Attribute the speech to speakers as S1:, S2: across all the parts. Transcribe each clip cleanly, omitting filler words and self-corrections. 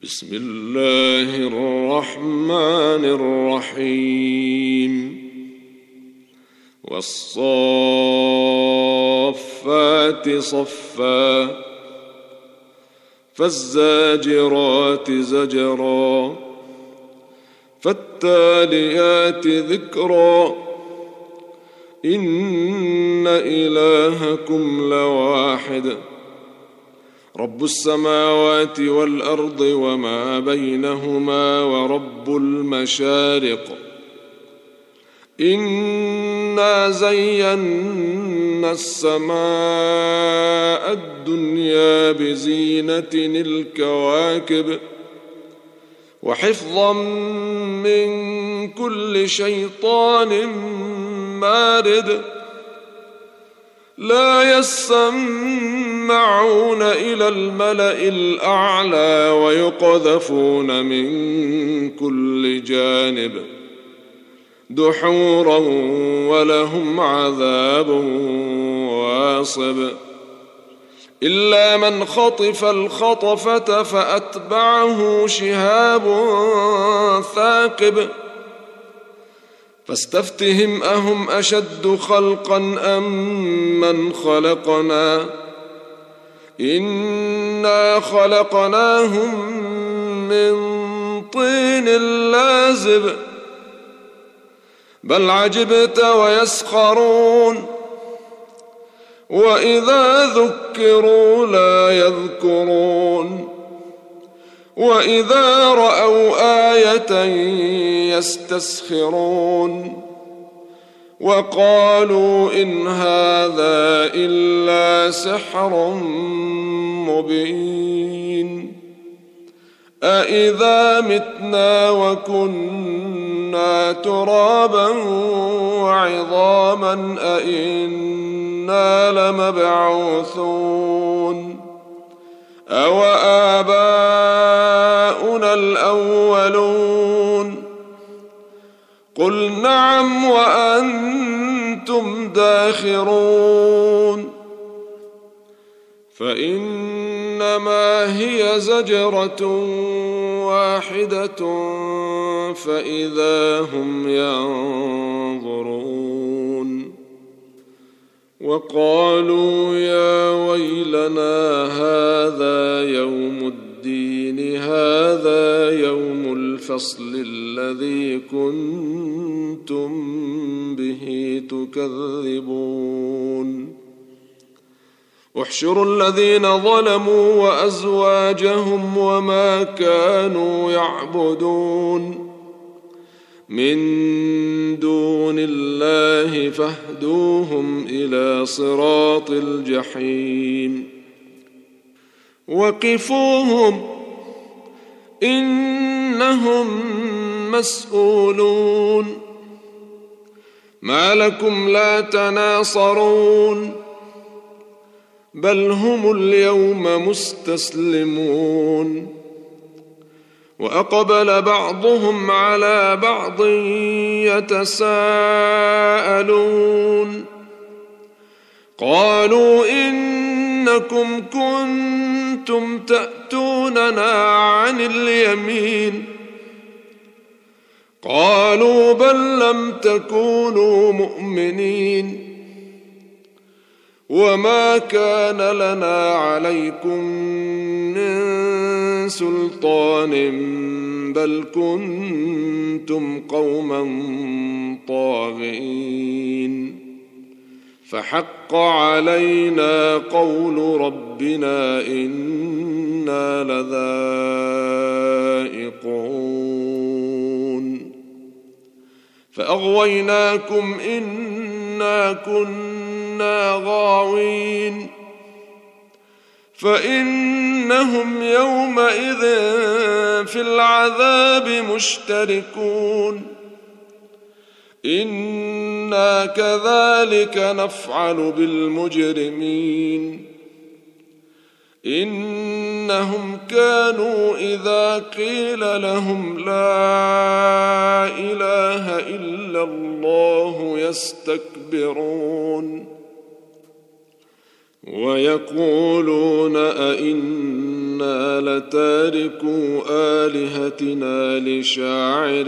S1: بسم الله الرحمن الرحيم والصافات صفا فالزاجرات زجرا فالتاليات ذكرا إن إلهكم لواحد رب السماوات والأرض وما بينهما ورب المشارق إنا زينا السماء الدنيا بزينة الكواكب وحفظا من كل شيطان مارد لا يسمعون إلى الملأ الأعلى ويقذفون من كل جانب دحورا ولهم عذاب واصب إلا من خطف الخطفة فأتبعه شهاب ثاقب فاستفتهم أهم أشد خلقا أم من خلقنا إنا خلقناهم من طين لازب بل عجبت ويسخرون وإذا ذكروا لا يذكرون وإذا رأوا آية يستسخرون وقالوا إن هذا إلا سحر مبين أإذا متنا وكنا ترابا وعظاما أإنا لمبعوثون أو آباؤنا الأولون قل نعم وأنتم داخرون فإنما هي زجرة واحدة فإذا هم ينظرون وقالوا يا ويلنا هذا يوم الدين هذا يوم الفصل الذي كنتم به تكذبون احشروا الذين ظلموا وأزواجهم وما كانوا يعبدون من دون الله فاهدوهم إلى صراط الجحيم وقفوهم إنهم مسؤولون ما لكم لا تناصرون بل هم اليوم مستسلمون وأقبل بعضهم على بعض يتساءلون قالوا إنكم كنتم تأتوننا عن اليمين قالوا بل لم تكونوا مؤمنين وما كان لنا عليكم من سلطان بل كنتم قوما طاغين فحق علينا قول ربنا إنا لذائقون فأغويناكم إنا كنا غاوين فإنهم يومئذ في العذاب مشتركون إنا كذلك نفعل بالمجرمين إنهم كانوا إذا قيل لهم لا إله إلا الله يستكبرون ويقولون أئنا لتاركو آلهتنا لشاعر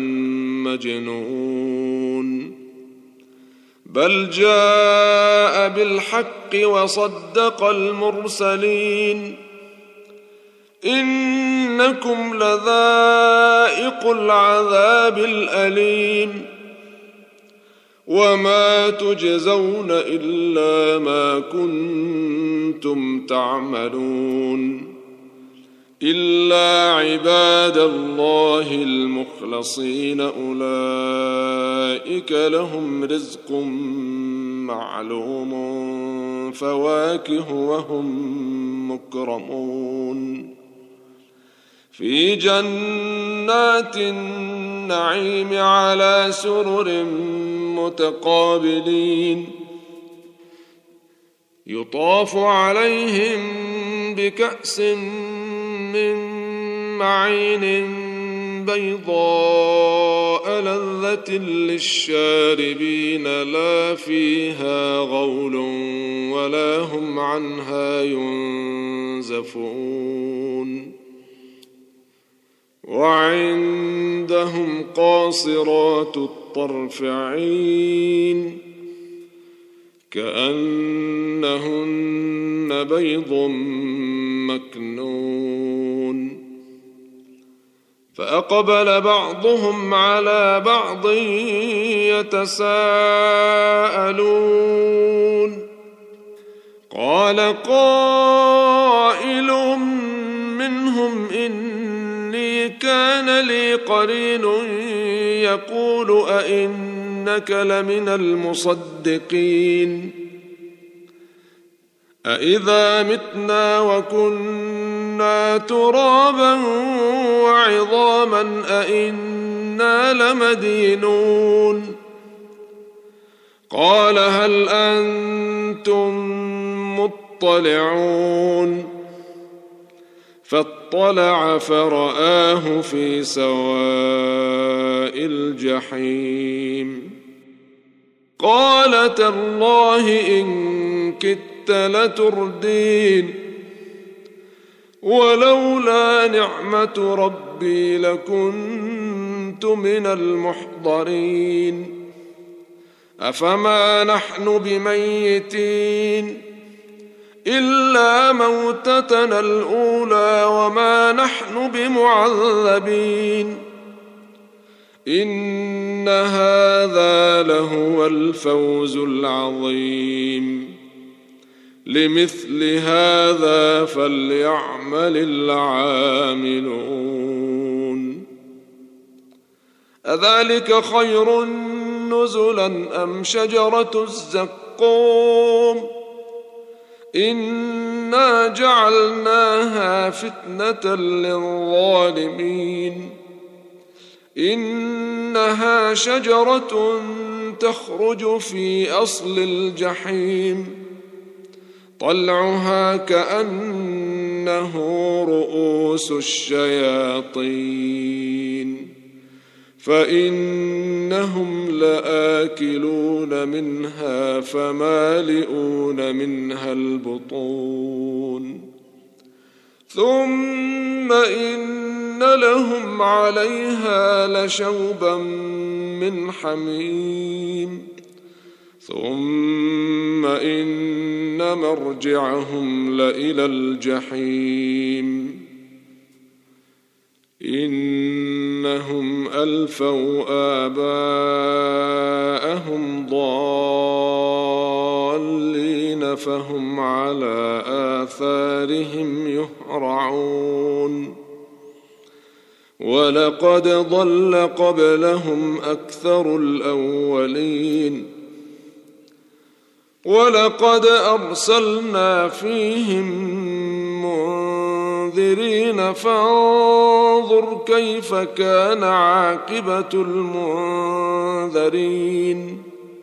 S1: مجنون بل جاء بالحق وصدق المرسلين إنكم لذائقو العذاب الأليم وما تجزون إلا ما كنتم تعملون إلا عباد الله المخلصين أولئك لهم رزق معلوم فواكه وهم مكرمون في جنات النعيم على سرر متقابلين يطاف عليهم بكأس من معين بيضاء لذة للشاربين لا فيها غول ولا هم عنها ينزفون وعندهم قاصرات الطرف عين كأنهن بيض مكنون فأقبل بعضهم على بعض يتساءلون قال قائل منهم إني كان لي قرين يقول أئنك لمن المصدقين أإذا متنا وكنا ترابا وعظاما أئنا لمدينون قال هل أنتم مطلعون فاطلع فرآه في سواء الجحيم قال تالله إن كدت لتردين ولولا نعمة ربي لكنت من المحضرين أفما نحن بميتين إلا موتتنا الأولى وما نحن بمعذبين إن هذا لهو الفوز العظيم لمثل هذا فليعمل العاملون أذلك خير نزلا أم شجرة الزقوم إنا جعلناها فتنة للظالمين إنها شجرة تخرج في أصل الجحيم طلعها كأنه رؤوس الشياطين فإنهم لآكلون منها فمالئون منها البطون ثم إن لهم عليها لشوبا من حميم ثم إن مرجعهم لإلى الجحيم إنهم ألفوا آباءهم ضالين فهم على آثارهم يهرعون ولقد ضل قبلهم أكثر الأولين ولقد أرسلنا فيهم منذرين فانظر كيف كان عاقبة المنذرين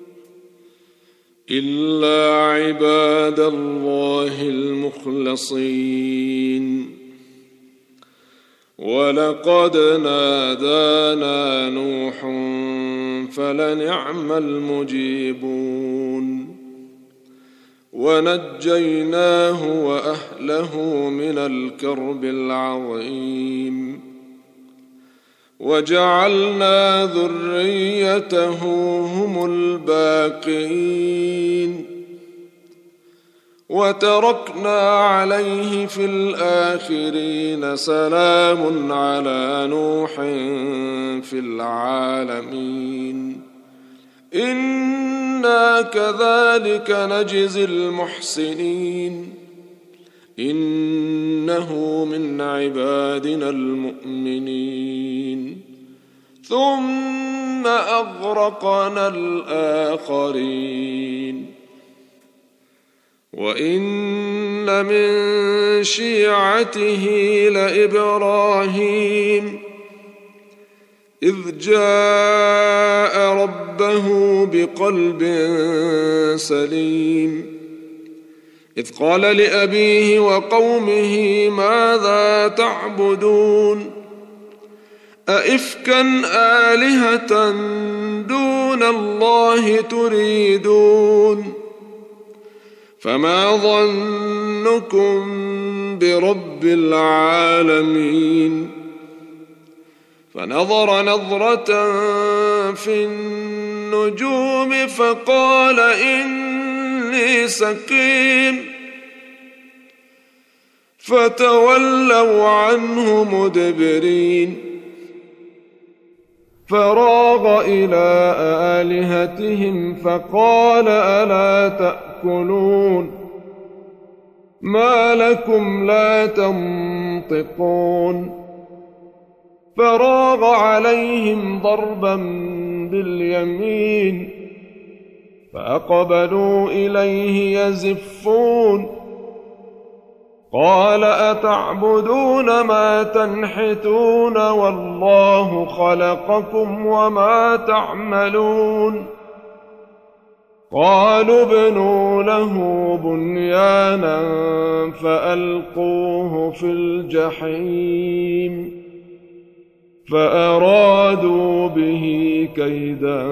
S1: إلا عباد الله المخلصين ولقد نادانا نوح فلنعم المجيبون ونجيناه وأهله من الكرب العظيم وجعلنا ذريته هم الباقين وتركنا عليه في الآخرين سلام على نوح في العالمين إنا كذلك نجزي المحسنين إنه من عبادنا المؤمنين ثم أغرقنا الآخرين وإن من شيعته لإبراهيم إذ جاء ربه بقلب سليم إذ قال لأبيه وقومه ماذا تعبدون أئفكا آلهة دون الله تريدون فما ظنكم برب العالمين فنظر نظرة في النجوم فقال إني سقيم فتولوا عنه مدبرين فراغ إلى آلهتهم فقال ألا تأكلون ما لكم لا تنطقون فراغ عليهم ضربا باليمين فأقبلوا إليه يزفون قال أتعبدون ما تنحتون والله خلقكم وما تعملون قالوا ابنوا له بنيانا فألقوه في الجحيم فأرادوا به كيدا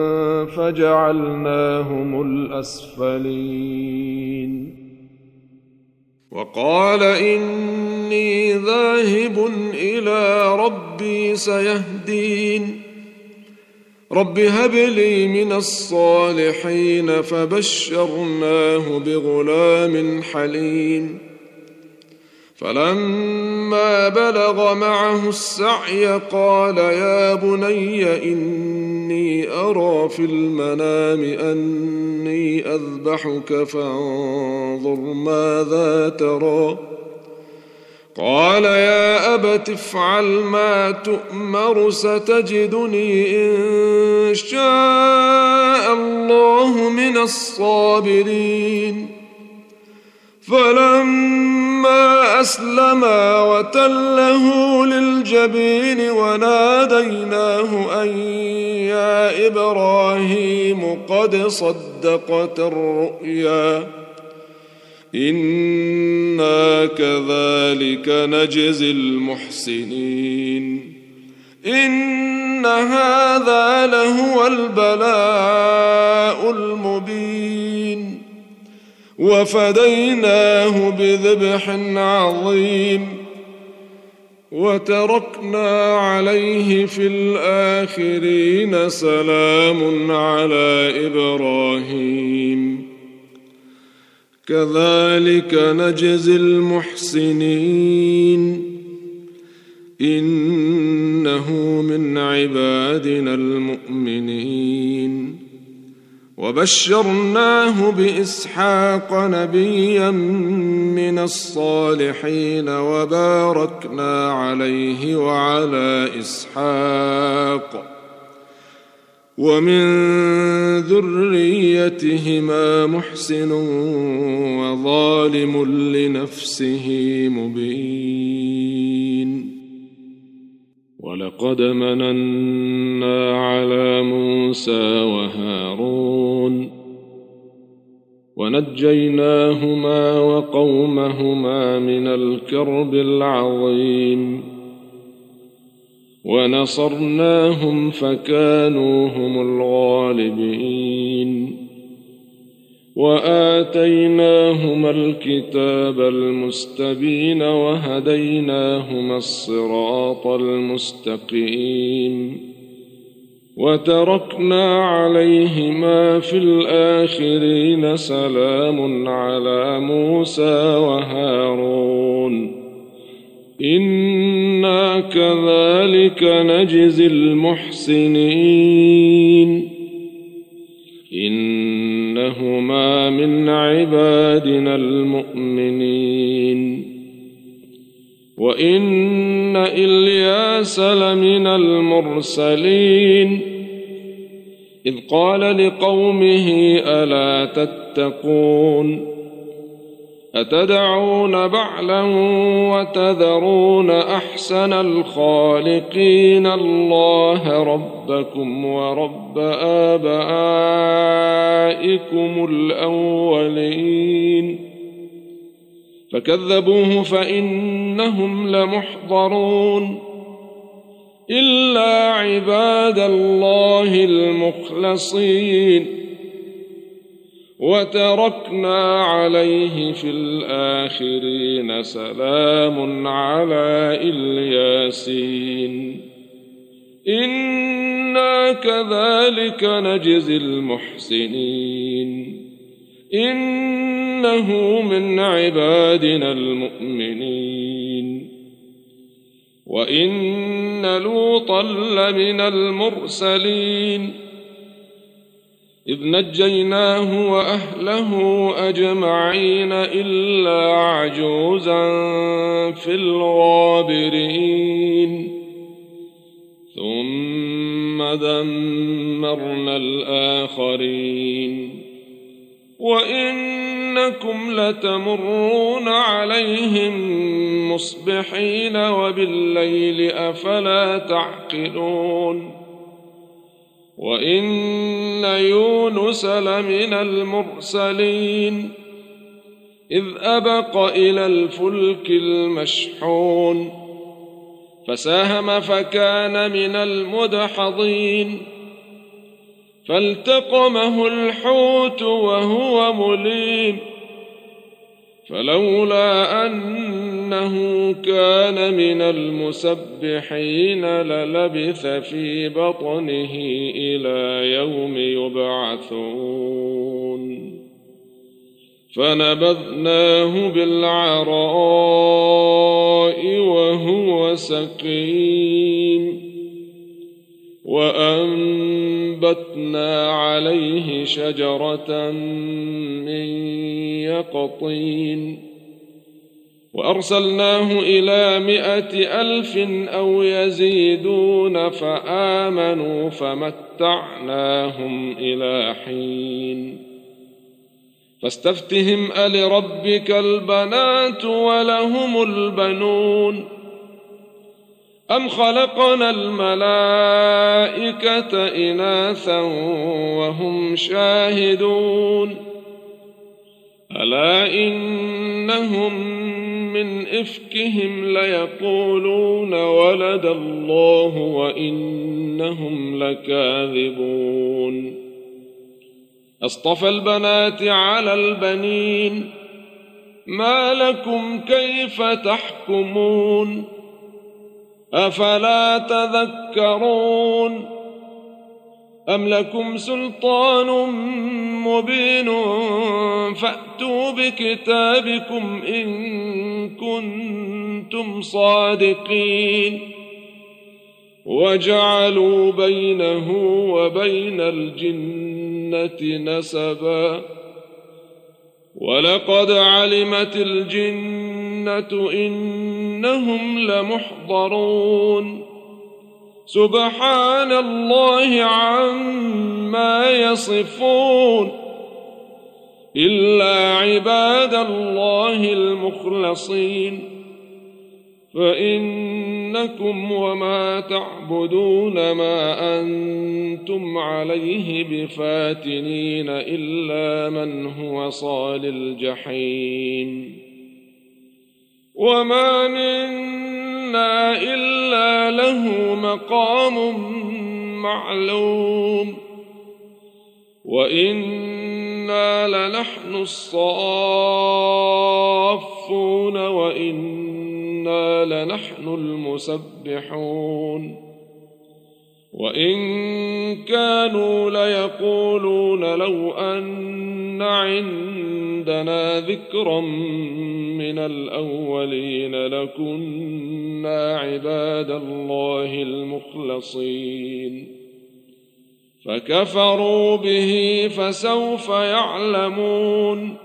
S1: فجعلناهم الأسفلين وقال إني ذاهب إلى ربي سيهدين رب هب لي من الصالحين فبشرناه بغلام حليم فلما بلغ معه السعي قال يا بني إني أرى في المنام أني أذبحك فانظر ماذا ترى قال يا أبت افعل ما تؤمر ستجدني إن شاء الله من الصابرين فلما أسلما وتله للجبين وناديناه أن يا إبراهيم قد صدقت الرؤيا إنا كذلك نجزي المحسنين إن هذا لهو البلاء المبين وفديناه بذبح عظيم وتركنا عليه في الآخرين سلام على إبراهيم كذلك نجزي المحسنين إنه من عبادنا المؤمنين وبشرناه بإسحاق نبيا من الصالحين وباركنا عليه وعلى إسحاق ومن ذريتهما محسن وظالم لنفسه مبين ولقد مننا على موسى وهارون ونجيناهما وقومهما من الكرب العظيم ونصرناهم فكانوا هم الغالبين وآتيناهما الكتاب المستبين وهديناهما الصراط المستقيم وتركنا عليهما في الآخرين سلام على موسى وهارون إنا كذلك نجزي المحسنين إنهما من عبادنا المؤمنين وإن إلياس لمن المرسلين إذ قال لقومه ألا تتقون أتدعون بعلا وتذرون أحسن الخالقين الله ربكم ورب آبائكم الأولين فكذبوه فإنهم لمحضرون إلا عباد الله المخلصين وتركنا عليه في الآخرين سلام على الياسين إنا كذلك نجزي المحسنين إنه من عبادنا المؤمنين وإن لوطا لمن المرسلين إذ نجيناه وأهله أجمعين إلا عجوزا في الغابرين ثم دمرنا الآخرين وإنكم لتمرون عليهم مصبحين وبالليل أفلا تعقلون وإن يونس لمن المرسلين إذ أبق إلى الفلك المشحون فساهم فكان من المدحضين فالتقمه الحوت وهو مليم فلولا أنه كان من المسبحين للبث في بطنه إلى يوم يبعثون فنبذناه بالعراء وهو سقيم وأنبتنا عليه شجرة من يقطين وأرسلناه إلى 100,000 أو يزيدون فآمنوا فمتعناهم إلى حين فاستفتهم ألربك البنات ولهم البنون أم خلقنا الملائكة إناثا وهم شاهدون ألا إنهم من إفكهم ليقولون ولد الله وإنهم لكاذبون أصطفى البنات على البنين ما لكم كيف تحكمون أفلا تذكرون أم لكم سلطان مبين فأتوا بكتابكم إن كنتم صادقين وجعلوا بينه وبين الجنة نسبا ولقد علمت الجنة إنهم لمحضرون سبحان الله عما يصفون إلا عباد الله المخلصين فإنكم وما تعبدون ما أنتم عليه بفاتنين إلا من هو صال الجحيم وما منا إلا له مقام معلوم وإنا لنحن الصافون وإنا لنحن المسبحون وإن كانوا ليقولون لو أن عندنا ذكرا من الأولين لكنا عباد الله المخلصين فكفروا به فسوف يعلمون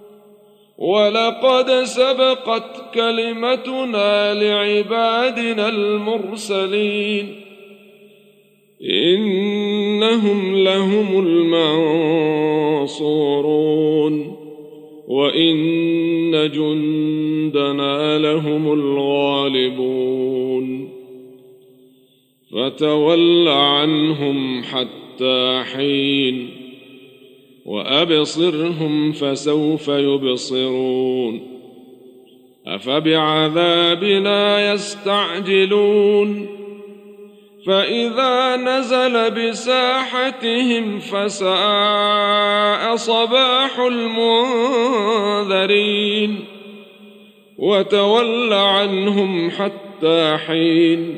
S1: ولقد سبقت كلمتنا لعبادنا المرسلين إنهم لهم المنصورون وإن جندنا لهم الغالبون فتول عنهم حتى حين وأبصرهم فسوف يبصرون أفبعذابنا يستعجلون فإذا نزل بساحتهم فساء صباح المنذرين وتول عنهم حتى حين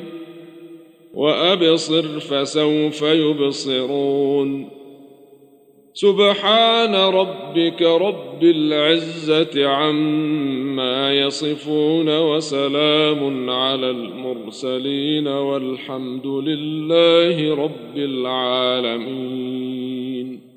S1: وأبصر فسوف يبصرون سبحان ربك رب العزة عما يصفون وسلام على المرسلين والحمد لله رب العالمين.